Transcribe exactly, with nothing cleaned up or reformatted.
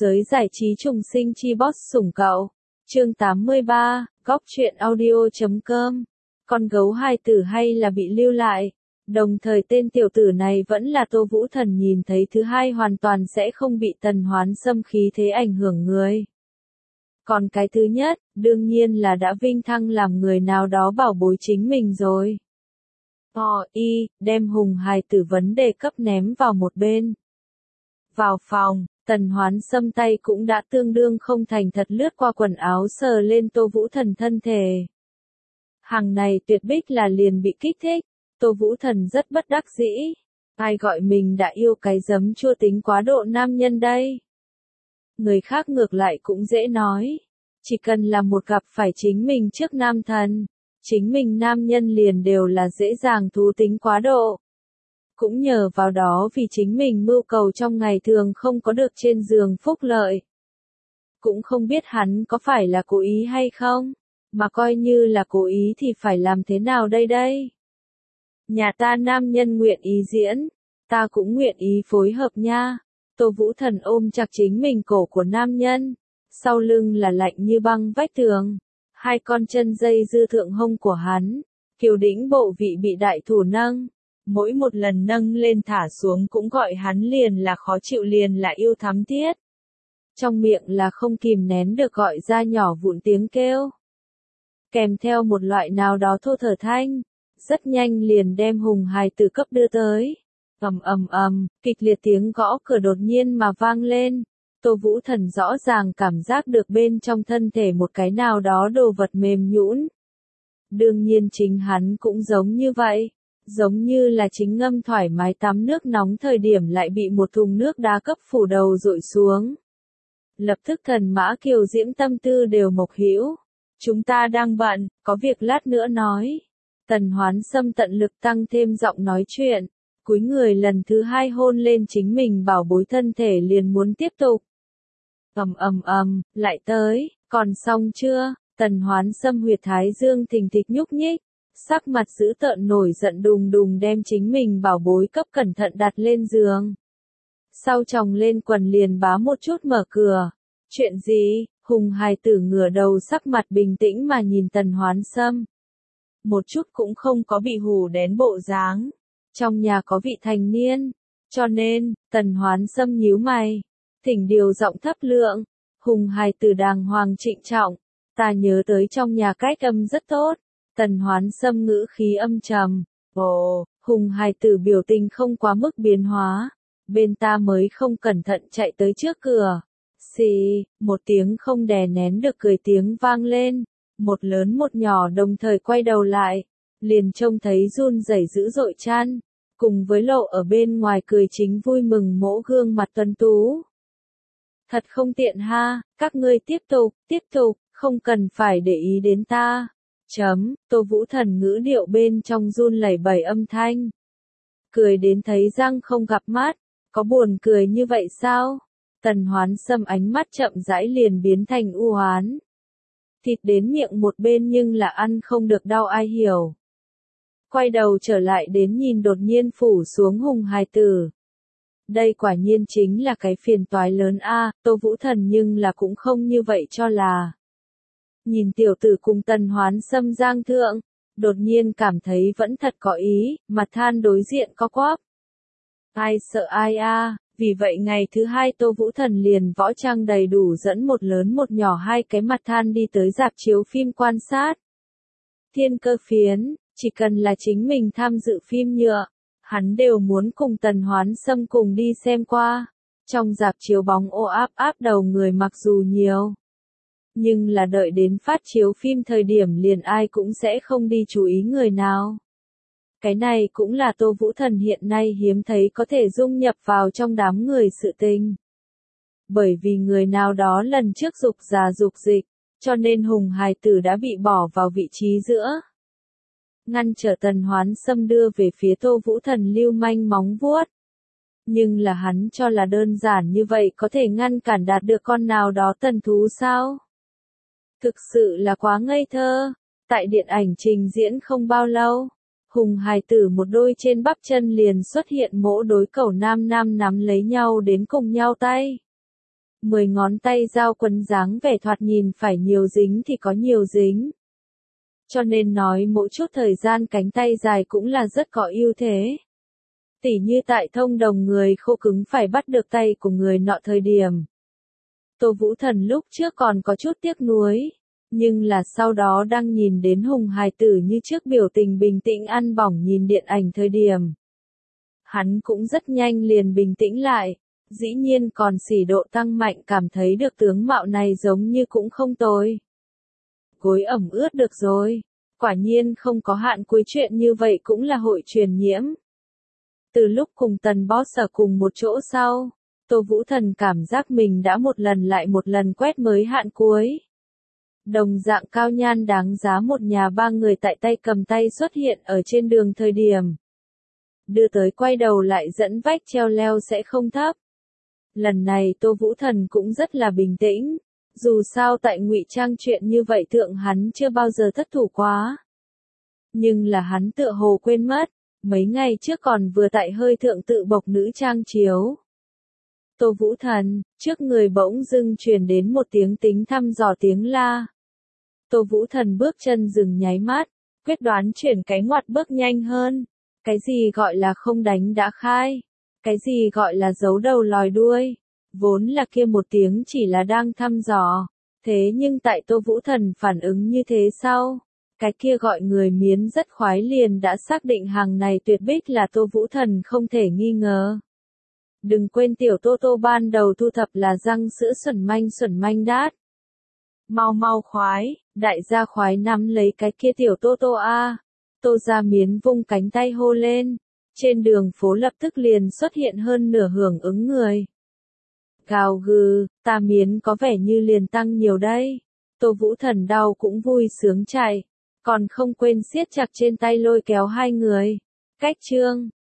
Giới giải trí trùng sinh chi boss sủng cậu. Chương tám mươi ba, góc truyện audio chấm com. Con gấu hai tử hay là bị lưu lại? Đồng thời tên tiểu tử này vẫn là Tô Vũ Thần nhìn thấy thứ hai hoàn toàn sẽ không bị Tần Hoán xâm khí thế ảnh hưởng người. Còn cái thứ nhất, đương nhiên là đã vinh thăng làm người nào đó bảo bối chính mình rồi. O y, đem hùng hài tử vấn đề cấp ném vào một bên. Vào phòng, Tần Hoán xâm tay cũng đã tương đương không thành thật lướt qua quần áo sờ lên Tô Vũ Thần thân thể. Hàng này tuyệt bích là liền bị kích thích, Tô Vũ Thần rất bất đắc dĩ. Ai gọi mình đã yêu cái giấm chua tính quá độ nam nhân đây? Người khác ngược lại cũng dễ nói. Chỉ cần là một gặp phải chính mình trước nam thần, chính mình nam nhân liền đều là dễ dàng thú tính quá độ. Cũng nhờ vào đó vì chính mình mưu cầu trong ngày thường không có được trên giường phúc lợi. Cũng không biết hắn có phải là cố ý hay không, mà coi như là cố ý thì phải làm thế nào đây đây? Nhà ta nam nhân nguyện ý diễn, ta cũng nguyện ý phối hợp nha. Tô Vũ Thần ôm chặt chính mình cổ của nam nhân, sau lưng là lạnh như băng vách tường, hai con chân dây dư thượng hông của hắn, kiều đĩnh bộ vị bị đại thủ nâng. Mỗi một lần nâng lên thả xuống cũng gọi hắn liền là khó chịu liền là yêu thắm thiết. Trong miệng là không kìm nén được gọi ra nhỏ vụn tiếng kêu. Kèm theo một loại nào đó thô thở thanh, rất nhanh liền đem hùng hài tử cấp đưa tới. Ầm ầm ầm, kịch liệt tiếng gõ cửa đột nhiên mà vang lên. Tô Vũ Thần rõ ràng cảm giác được bên trong thân thể một cái nào đó đồ vật mềm nhũn. Đương nhiên chính hắn cũng giống như vậy. Giống như là chính ngâm thoải mái tắm nước nóng thời điểm lại bị một thùng nước đá cấp phủ đầu dội xuống. Lập tức thần mã kiều diễm tâm tư đều mộc hữu. Chúng ta đang bận, có việc lát nữa nói. Tần Hoán xâm tận lực tăng thêm giọng nói chuyện. Cúi người lần thứ hai hôn lên chính mình bảo bối thân thể liền muốn tiếp tục. Ầm ầm ầm, lại tới, còn xong chưa? Tần Hoán xâm huyệt thái dương thình thịch nhúc nhích. Sắc mặt dữ tợn nổi giận đùng đùng đem chính mình bảo bối cấp cẩn thận đặt lên giường. Sau chồng lên quần liền bá một chút mở cửa. Chuyện gì? Hùng hài tử ngửa đầu sắc mặt bình tĩnh mà nhìn Tần Hoán xâm. Một chút cũng không có bị hù đến bộ dáng. Trong nhà có vị thành niên. Cho nên, Tần Hoán xâm nhíu mày. Thỉnh điều giọng thấp lượng. Hùng hài tử đàng hoàng trịnh trọng. Ta nhớ tới trong nhà cách âm rất tốt. Tần Hoán xâm ngữ khí âm trầm. Ồ, hùng hài tử biểu tình không quá mức biến hóa. Bên ta mới không cẩn thận chạy tới trước cửa. Xì, một tiếng không đè nén được cười tiếng vang lên. Một lớn một nhỏ đồng thời quay đầu lại. Liền trông thấy run rẩy dữ dội chăn. Cùng với lộ ở bên ngoài cười chính vui mừng mỗ gương mặt tuấn tú. Thật không tiện ha, các ngươi tiếp tục, tiếp tục, không cần phải để ý đến ta. Chấm, Tô Vũ Thần ngữ điệu bên trong run lẩy bẩy âm thanh. Cười đến thấy răng không gặp mắt, có buồn cười như vậy sao? Tần Hoán xâm ánh mắt chậm rãi liền biến thành u hoán. Thịt đến miệng một bên nhưng là ăn không được đau ai hiểu. Quay đầu trở lại đến nhìn đột nhiên phủ xuống hùng hài tử. Đây quả nhiên chính là cái phiền toái lớn a, Tô Vũ Thần nhưng là cũng không như vậy cho là. Nhìn tiểu tử cùng Tần Hoán xâm giang thượng, đột nhiên cảm thấy vẫn thật có ý, mặt than đối diện có quắp. Ai sợ ai a, vì vậy ngày thứ hai Tô Vũ Thần liền võ trang đầy đủ dẫn một lớn một nhỏ hai cái mặt than đi tới rạp chiếu phim quan sát. Thiên Cơ Phiến, chỉ cần là chính mình tham dự phim nhựa, hắn đều muốn cùng Tần Hoán xâm cùng đi xem qua. Trong rạp chiếu bóng ô áp áp đầu người mặc dù nhiều. Nhưng là đợi đến phát chiếu phim thời điểm liền ai cũng sẽ không đi chú ý người nào. Cái này cũng là Tô Vũ Thần hiện nay hiếm thấy có thể dung nhập vào trong đám người sự tình. Bởi vì người nào đó lần trước dục già dục dịch, cho nên hùng hài tử đã bị bỏ vào vị trí giữa. Ngăn trở Tần Hoán xâm đưa về phía Tô Vũ Thần lưu manh móng vuốt. Nhưng là hắn cho là đơn giản như vậy có thể ngăn cản đạt được con nào đó tần thú sao? Thực sự là quá ngây thơ. Tại điện ảnh trình diễn không bao lâu, hùng hài tử một đôi trên bắp chân liền xuất hiện mỗ đối cẩu nam nam nắm lấy nhau đến cùng nhau tay. Mười ngón tay giao quấn dáng vẻ thoạt nhìn phải nhiều dính thì có nhiều dính. Cho nên nói mỗi chút thời gian cánh tay dài cũng là rất có ưu thế. Tỉ như tại thông đồng người khô cứng phải bắt được tay của người nọ thời điểm. Tô Vũ Thần lúc trước còn có chút tiếc nuối, nhưng là sau đó đang nhìn đến Hùng hài tử như trước biểu tình bình tĩnh ăn bỏng nhìn điện ảnh thời điểm. Hắn cũng rất nhanh liền bình tĩnh lại, dĩ nhiên còn xỉ độ tăng mạnh cảm thấy được tướng mạo này giống như cũng không tồi. Gối ẩm ướt được rồi, quả nhiên không có hạn cuối chuyện như vậy cũng là hội truyền nhiễm. Từ lúc cùng Tần Boss ở cùng một chỗ sau, Tô Vũ Thần cảm giác mình đã một lần lại một lần quét mới hạn cuối. Đồng dạng cao nhan đáng giá một nhà ba người tại tay cầm tay xuất hiện ở trên đường thời điểm. Đưa tới quay đầu lại dẫn vách treo leo sẽ không thấp. Lần này Tô Vũ Thần cũng rất là bình tĩnh, dù sao tại ngụy trang chuyện như vậy thượng hắn chưa bao giờ thất thủ quá. Nhưng là hắn tựa hồ quên mất, mấy ngày trước còn vừa tại hơi thượng tự bộc nữ trang chiếu. Tô Vũ Thần, trước người bỗng dưng truyền đến một tiếng tính thăm dò tiếng la. Tô Vũ Thần bước chân dừng nháy mắt, quyết đoán chuyển cái ngoặt bước nhanh hơn. Cái gì gọi là không đánh đã khai? Cái gì gọi là giấu đầu lòi đuôi? Vốn là kia một tiếng chỉ là đang thăm dò. Thế nhưng tại Tô Vũ Thần phản ứng như thế sau, cái kia gọi người miến rất khoái liền đã xác định hàng này tuyệt bích là Tô Vũ Thần không thể nghi ngờ. Đừng quên tiểu Tô Tô ban đầu thu thập là răng sữa xuẩn manh xuẩn manh đát. Mau mau khoái, đại gia khoái nắm lấy cái kia tiểu Tô Tô a. Tô Gia Miến vung cánh tay hô lên, trên đường phố lập tức liền xuất hiện hơn nửa hưởng ứng người. Gào gừ, ta Miến có vẻ như liền tăng nhiều đây. Tô Vũ Thần đau cũng vui sướng chạy, còn không quên siết chặt trên tay lôi kéo hai người. Cách chương